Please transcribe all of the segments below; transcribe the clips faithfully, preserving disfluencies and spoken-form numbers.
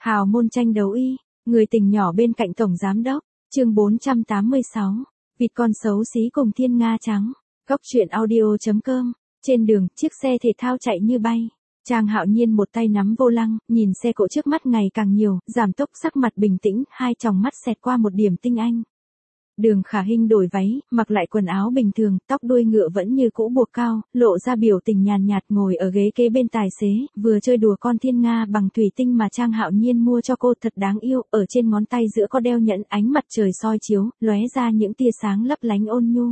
Hào môn tranh đấu y, người tình nhỏ bên cạnh tổng giám đốc, chương bốn trăm tám mươi sáu, vịt con xấu xí cùng thiên nga trắng, góc truyện audio.com, trên đường, chiếc xe thể thao chạy như bay. Trang Hạo Nhiên một tay nắm vô lăng, nhìn xe cộ trước mắt ngày càng nhiều, giảm tốc sắc mặt bình tĩnh, hai tròng mắt xẹt qua một điểm tinh anh. Đường Khả Hinh đổi váy, mặc lại quần áo bình thường, tóc đuôi ngựa vẫn như cũ buộc cao, lộ ra biểu tình nhàn nhạt ngồi ở ghế kế bên tài xế, vừa chơi đùa con thiên nga bằng thủy tinh mà Trang Hạo Nhiên mua cho cô thật đáng yêu, ở trên ngón tay giữa có đeo nhẫn, ánh mặt trời soi chiếu, lóe ra những tia sáng lấp lánh ôn nhu.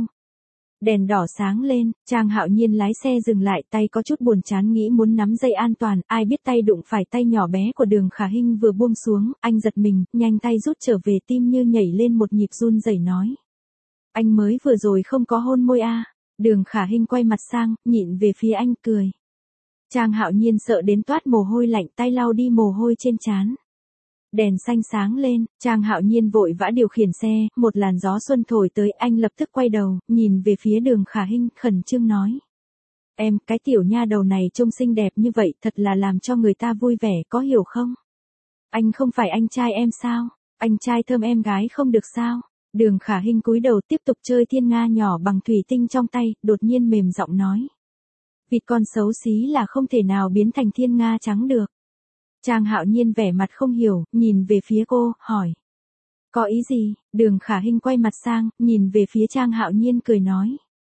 Đèn đỏ sáng lên, Trang Hạo Nhiên lái xe dừng lại, tay có chút buồn chán nghĩ muốn nắm dây an toàn, ai biết tay đụng phải tay nhỏ bé của Đường Khả Hinh vừa buông xuống, anh giật mình, nhanh tay rút trở về, tim như nhảy lên một nhịp run rẩy nói. Anh mới vừa rồi không có hôn môi à? Đường Khả Hinh quay mặt sang, nhịn về phía anh cười. Trang Hạo Nhiên sợ đến toát mồ hôi lạnh, tay lau đi mồ hôi trên trán. Đèn xanh sáng lên, Trang Hạo Nhiên vội vã điều khiển xe, một làn gió xuân thổi tới, anh lập tức quay đầu, nhìn về phía Đường Khả Hinh, khẩn trương nói. Em, cái tiểu nha đầu này trông xinh đẹp như vậy, thật là làm cho người ta vui vẻ, có hiểu không? Anh không phải anh trai em sao? Anh trai thơm em gái không được sao? Đường Khả Hinh cúi đầu tiếp tục chơi thiên nga nhỏ bằng thủy tinh trong tay, đột nhiên mềm giọng nói. Vịt con xấu xí là không thể nào biến thành thiên nga trắng được. Trang Hạo Nhiên vẻ mặt không hiểu, nhìn về phía cô, hỏi. Có ý gì? Đường Khả Hinh quay mặt sang, nhìn về phía Trang Hạo Nhiên cười nói.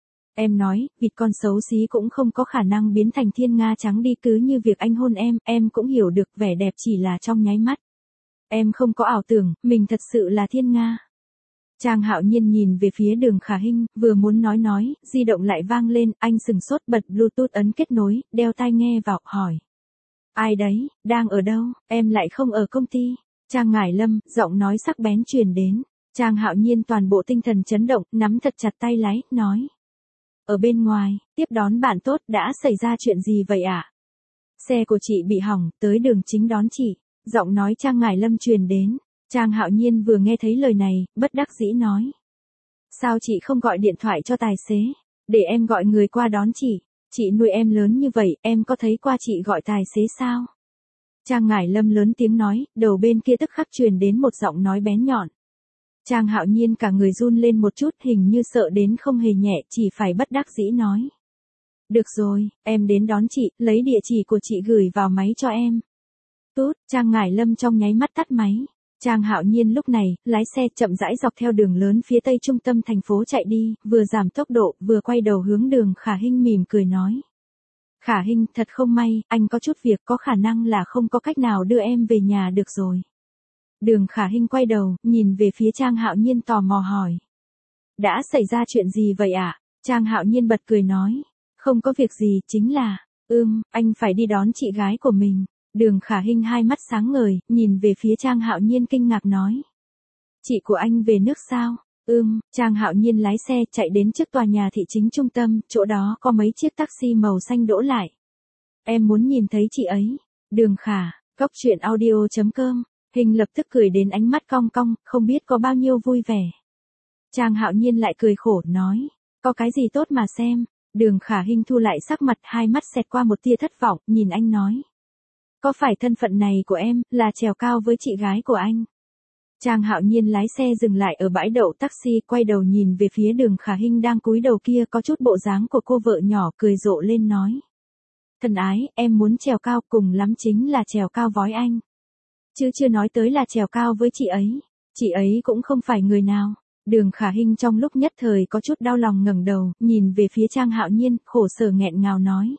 Em nói, vịt con xấu xí cũng không có khả năng biến thành thiên nga trắng đi, cứ như việc anh hôn em, em cũng hiểu được vẻ đẹp chỉ là trong nháy mắt. Em không có ảo tưởng, mình thật sự là thiên nga. Trang Hạo Nhiên nhìn về phía Đường Khả Hinh, vừa muốn nói nói, di động lại vang lên, anh sừng sốt bật Bluetooth ấn kết nối, đeo tai nghe vào, hỏi. Ai đấy, đang ở đâu, em lại không ở công ty. Trang Ngải Lâm, giọng nói sắc bén truyền đến. Trang Hạo Nhiên toàn bộ tinh thần chấn động, nắm thật chặt tay lái, nói. Ở bên ngoài, tiếp đón bạn tốt, đã xảy ra chuyện gì vậy ạ? À? Xe của chị bị hỏng, tới đường chính đón chị. Giọng nói Trang Ngải Lâm truyền đến. Trang Hạo Nhiên vừa nghe thấy lời này, bất đắc dĩ nói. Sao chị không gọi điện thoại cho tài xế, để em gọi người qua đón chị? Chị nuôi em lớn như vậy, em có thấy qua chị gọi tài xế sao? Trang Ngải Lâm lớn tiếng nói, đầu bên kia tức khắc truyền đến một giọng nói bén nhọn. Trang Hạo Nhiên cả người run lên một chút, hình như sợ đến không hề nhẹ, chỉ phải bất đắc dĩ nói. Được rồi, em đến đón chị, lấy địa chỉ của chị gửi vào máy cho em. Tốt, Trang Ngải Lâm trong nháy mắt tắt máy. Trang Hạo Nhiên lúc này, lái xe chậm rãi dọc theo đường lớn phía tây trung tâm thành phố chạy đi, vừa giảm tốc độ, vừa quay đầu hướng Đường Khả Hinh mỉm cười nói. Khả Hinh, thật không may, anh có chút việc, có khả năng là không có cách nào đưa em về nhà được rồi. Đường Khả Hinh quay đầu, nhìn về phía Trang Hạo Nhiên tò mò hỏi. Đã xảy ra chuyện gì vậy ạ? À? Trang Hạo Nhiên bật cười nói. Không có việc gì, chính là, ưm, anh phải đi đón chị gái của mình. Đường Khả Hinh hai mắt sáng ngời, nhìn về phía Trang Hạo Nhiên kinh ngạc nói. Chị của anh về nước sao? Ừm, Trang Hạo Nhiên lái xe chạy đến trước tòa nhà thị chính trung tâm, chỗ đó có mấy chiếc taxi màu xanh đỗ lại. Em muốn nhìn thấy chị ấy. Đường Khả, góc truyện audio.com, Hình lập tức cười đến ánh mắt cong cong, không biết có bao nhiêu vui vẻ. Trang Hạo Nhiên lại cười khổ, nói. Có cái gì tốt mà xem. Đường Khả Hinh thu lại sắc mặt, hai mắt xẹt qua một tia thất vọng, nhìn anh nói. Có phải thân phận này của em, là trèo cao với chị gái của anh? Trang Hạo Nhiên lái xe dừng lại ở bãi đậu taxi, quay đầu nhìn về phía Đường Khả Hinh đang cúi đầu kia, có chút bộ dáng của cô vợ nhỏ, cười rộ lên nói. Thân ái, em muốn trèo cao, cùng lắm chính là trèo cao vói anh. Chứ chưa nói tới là trèo cao với chị ấy. Chị ấy cũng không phải người nào. Đường Khả Hinh trong lúc nhất thời có chút đau lòng ngẩng đầu, nhìn về phía Trang Hạo Nhiên, khổ sở nghẹn ngào nói.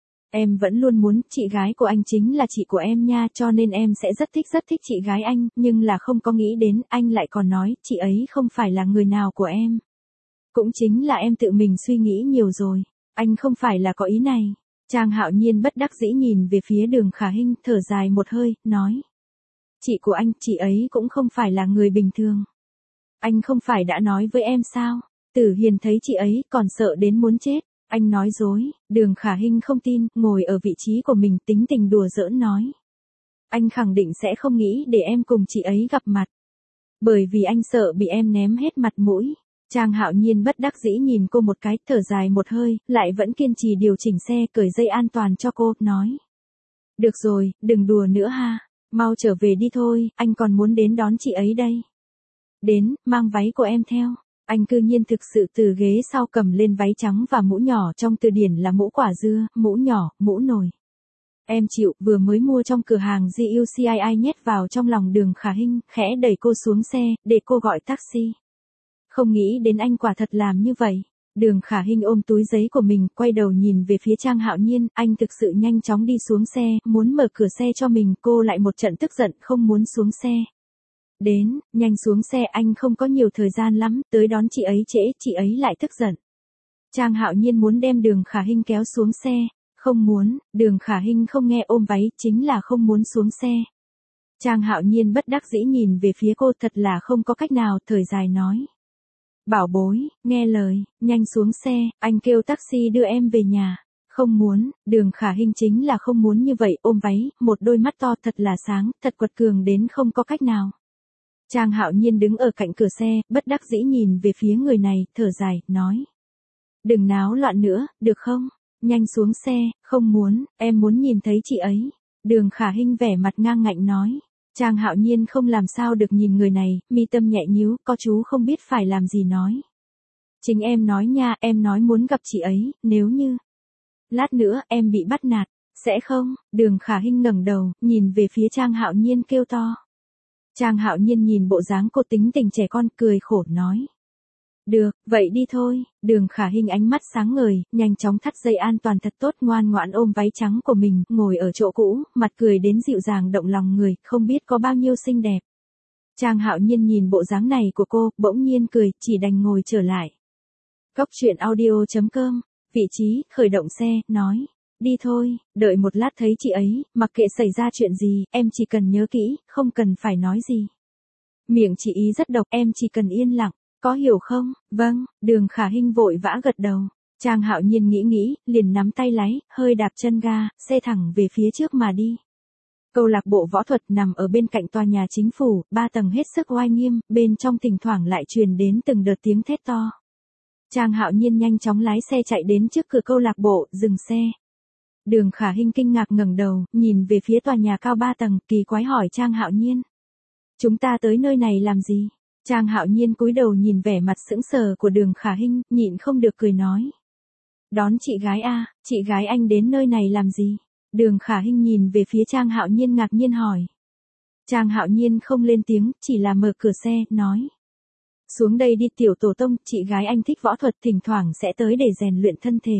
Em vẫn luôn muốn, chị gái của anh chính là chị của em nha, cho nên em sẽ rất thích rất thích chị gái anh, nhưng là không có nghĩ đến, anh lại còn nói, chị ấy không phải là người nào của em. Cũng chính là em tự mình suy nghĩ nhiều rồi, anh không phải là có ý này. Trang Hạo Nhiên bất đắc dĩ nhìn về phía Đường Khả Hinh, thở dài một hơi, nói. Chị của anh, chị ấy cũng không phải là người bình thường. Anh không phải đã nói với em sao, Tử Hiền thấy chị ấy, còn sợ đến muốn chết. Anh nói dối. Đường Khả Hinh không tin, ngồi ở vị trí của mình tính tình đùa giỡn nói. Anh khẳng định sẽ không nghĩ để em cùng chị ấy gặp mặt. Bởi vì anh sợ bị em ném hết mặt mũi. Trang Hạo Nhiên bất đắc dĩ nhìn cô một cái, thở dài một hơi, lại vẫn kiên trì điều chỉnh xe, cởi dây an toàn cho cô, nói. Được rồi, đừng đùa nữa ha. Mau trở về đi thôi, anh còn muốn đến đón chị ấy đây. Đến, mang váy của em theo. Anh cư nhiên thực sự từ ghế sau cầm lên váy trắng và mũ nhỏ, trong từ điển là mũ quả dưa, mũ nhỏ, mũ nồi. Em chịu, vừa mới mua trong cửa hàng giê u xê i i nhét vào trong lòng Đường Khả Hinh, khẽ đẩy cô xuống xe, để cô gọi taxi. Không nghĩ đến anh quả thật làm như vậy. Đường Khả Hinh ôm túi giấy của mình, quay đầu nhìn về phía Trang Hạo Nhiên, anh thực sự nhanh chóng đi xuống xe, muốn mở cửa xe cho mình, cô lại một trận tức giận, không muốn xuống xe. Đến, nhanh xuống xe, anh không có nhiều thời gian lắm, tới đón chị ấy trễ, chị ấy lại tức giận. Trang Hạo Nhiên muốn đem Đường Khả Hinh kéo xuống xe, không muốn, Đường Khả Hinh không nghe, ôm váy, chính là không muốn xuống xe. Trang Hạo Nhiên bất đắc dĩ nhìn về phía cô, thật là không có cách nào, thời dài nói. Bảo bối, nghe lời, nhanh xuống xe, anh kêu taxi đưa em về nhà. Không muốn, Đường Khả Hinh chính là không muốn như vậy, ôm váy, một đôi mắt to thật là sáng, thật quật cường đến không có cách nào. Trang Hạo Nhiên đứng ở cạnh cửa xe, bất đắc dĩ nhìn về phía người này, thở dài, nói. Đừng náo loạn nữa, được không? Nhanh xuống xe, không muốn, em muốn nhìn thấy chị ấy. Đường Khả Hinh vẻ mặt ngang ngạnh nói. Trang Hạo Nhiên không làm sao được nhìn người này, mi tâm nhẹ nhíu, có chú không biết phải làm gì nói. Chính em nói nha, em nói muốn gặp chị ấy, nếu như. Lát nữa, em bị bắt nạt, sẽ không? Đường Khả Hinh ngẩng đầu, nhìn về phía Trang Hạo Nhiên kêu to. Trang Hạo Nhiên nhìn bộ dáng cô tính tình trẻ con, cười khổ nói. Được, vậy đi thôi. Đường Khả Hinh ánh mắt sáng ngời, nhanh chóng thắt dây an toàn thật tốt, ngoan ngoãn ôm váy trắng của mình, ngồi ở chỗ cũ, mặt cười đến dịu dàng động lòng người, không biết có bao nhiêu xinh đẹp. Trang Hạo Nhiên nhìn bộ dáng này của cô, bỗng nhiên cười, chỉ đành ngồi trở lại. Cốc truyện audio chấm com, vị trí, khởi động xe, nói. Đi thôi, đợi một lát thấy chị ấy, mặc kệ xảy ra chuyện gì, em chỉ cần nhớ kỹ, không cần phải nói gì. Miệng chị ý rất độc, em chỉ cần yên lặng. Có hiểu không? Vâng, Đường Khả Hinh vội vã gật đầu. Trang Hạo Nhiên nghĩ nghĩ, liền nắm tay lái, hơi đạp chân ga, xe thẳng về phía trước mà đi. Câu lạc bộ võ thuật nằm ở bên cạnh tòa nhà chính phủ, ba tầng hết sức oai nghiêm, bên trong thỉnh thoảng lại truyền đến từng đợt tiếng thét to. Trang Hạo Nhiên nhanh chóng lái xe chạy đến trước cửa câu lạc bộ, dừng xe. Đường Khả Hinh kinh ngạc ngẩng đầu, nhìn về phía tòa nhà cao ba tầng, kỳ quái hỏi Trang Hạo Nhiên. Chúng ta tới nơi này làm gì? Trang Hạo Nhiên cúi đầu nhìn vẻ mặt sững sờ của Đường Khả Hinh, nhịn không được cười nói. Đón chị gái a, chị gái anh đến nơi này làm gì? Đường Khả Hinh nhìn về phía Trang Hạo Nhiên ngạc nhiên hỏi. Trang Hạo Nhiên không lên tiếng, chỉ là mở cửa xe, nói. Xuống đây đi tiểu tổ tông, chị gái anh thích võ thuật, thỉnh thoảng sẽ tới để rèn luyện thân thể.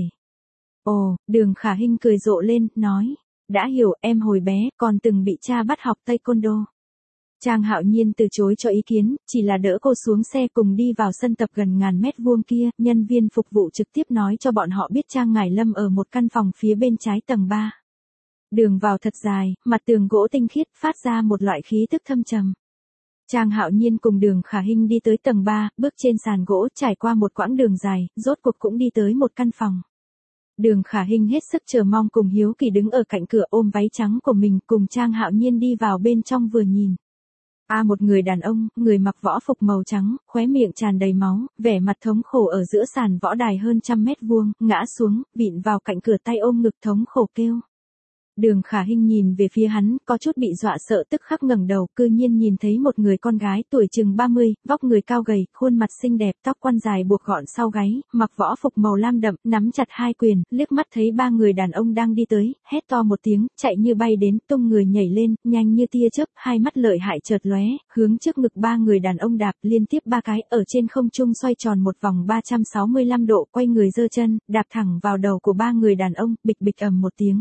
Ồ, Đường Khả Hinh cười rộ lên, nói. Đã hiểu, em hồi bé, còn từng bị cha bắt học taekwondo. Trang Hạo Nhiên từ chối cho ý kiến, chỉ là đỡ cô xuống xe cùng đi vào sân tập gần ngàn mét vuông kia, nhân viên phục vụ trực tiếp nói cho bọn họ biết Trang Ngải Lâm ở một căn phòng phía bên trái tầng ba. Đường vào thật dài, mặt tường gỗ tinh khiết, phát ra một loại khí tức thâm trầm. Trang Hạo Nhiên cùng Đường Khả Hinh đi tới tầng ba, bước trên sàn gỗ, trải qua một quãng đường dài, rốt cuộc cũng đi tới một căn phòng. Đường Khả Hinh hết sức chờ mong cùng hiếu kỳ đứng ở cạnh cửa ôm váy trắng của mình cùng Trang Hạo Nhiên đi vào bên trong vừa nhìn. A à, một người đàn ông, người mặc võ phục màu trắng, khóe miệng tràn đầy máu, vẻ mặt thống khổ ở giữa sàn võ đài hơn trăm mét vuông, ngã xuống, vịn vào cạnh cửa tay ôm ngực thống khổ kêu. Đường Khả Hinh nhìn về phía hắn, có chút bị dọa sợ tức khắc ngẩng đầu, cư nhiên nhìn thấy một người con gái tuổi chừng ba mươi, vóc người cao gầy, khuôn mặt xinh đẹp, tóc quăn dài buộc gọn sau gáy, mặc võ phục màu lam đậm, nắm chặt hai quyền, liếc mắt thấy ba người đàn ông đang đi tới, hét to một tiếng, chạy như bay đến, tung người nhảy lên, nhanh như tia chớp, hai mắt lợi hại chợt lóe, hướng trước ngực ba người đàn ông đạp liên tiếp ba cái, ở trên không trung xoay tròn một vòng ba trăm sáu mươi lăm độ, quay người giơ chân, đạp thẳng vào đầu của ba người đàn ông, bịch bịch ầm một tiếng.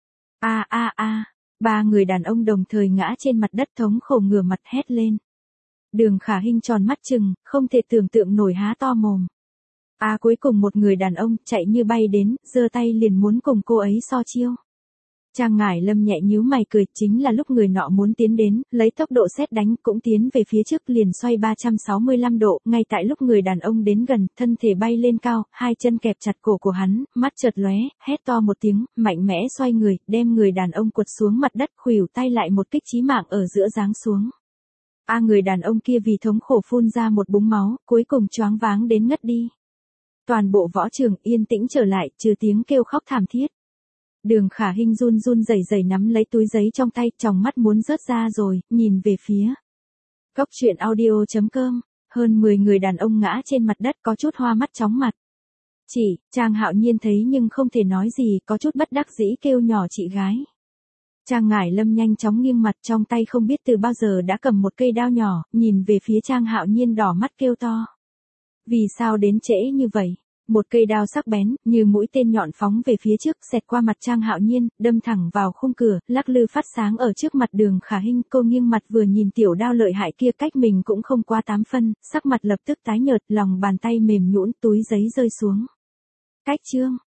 A a a, ba người đàn ông đồng thời ngã trên mặt đất thống khổ ngửa mặt hét lên. Đường Khả Hinh tròn mắt trừng, không thể tưởng tượng nổi há to mồm. A à, cuối cùng một người đàn ông chạy như bay đến, giơ tay liền muốn cùng cô ấy so chiêu. Trang Ngải Lâm nhẹ nhíu mày cười, chính là lúc người nọ muốn tiến đến, lấy tốc độ sét đánh cũng tiến về phía trước liền xoay ba trăm sáu mươi lăm độ, ngay tại lúc người đàn ông đến gần, thân thể bay lên cao, hai chân kẹp chặt cổ của hắn, mắt chợt lóe, hét to một tiếng, mạnh mẽ xoay người, đem người đàn ông quật xuống mặt đất, khuỷu tay lại một kích chí mạng ở giữa giáng xuống. A à, người đàn ông kia vì thống khổ phun ra một búng máu, cuối cùng choáng váng đến ngất đi. Toàn bộ võ trường yên tĩnh trở lại, trừ tiếng kêu khóc thảm thiết. Đường Khả Hinh run run rẩy rẩy nắm lấy túi giấy trong tay, tròng mắt muốn rớt ra rồi, nhìn về phía. Cốc truyện audio chấm com, hơn mười người đàn ông ngã trên mặt đất có chút hoa mắt chóng mặt. Chị, Trang Hạo Nhiên thấy nhưng không thể nói gì, có chút bất đắc dĩ kêu nhỏ chị gái. Trang Ngải Lâm nhanh chóng nghiêng mặt, trong tay không biết từ bao giờ đã cầm một cây đao nhỏ, nhìn về phía Trang Hạo Nhiên đỏ mắt kêu to. Vì sao đến trễ như vậy? Một cây đao sắc bén, như mũi tên nhọn phóng về phía trước, xẹt qua mặt Trang Hạo Nhiên, đâm thẳng vào khung cửa, lắc lư phát sáng ở trước mặt Đường Khả Hinh. Cô nghiêng mặt vừa nhìn tiểu đao lợi hại kia cách mình cũng không qua tám phân, sắc mặt lập tức tái nhợt, lòng bàn tay mềm nhũn, túi giấy rơi xuống. Cách chương.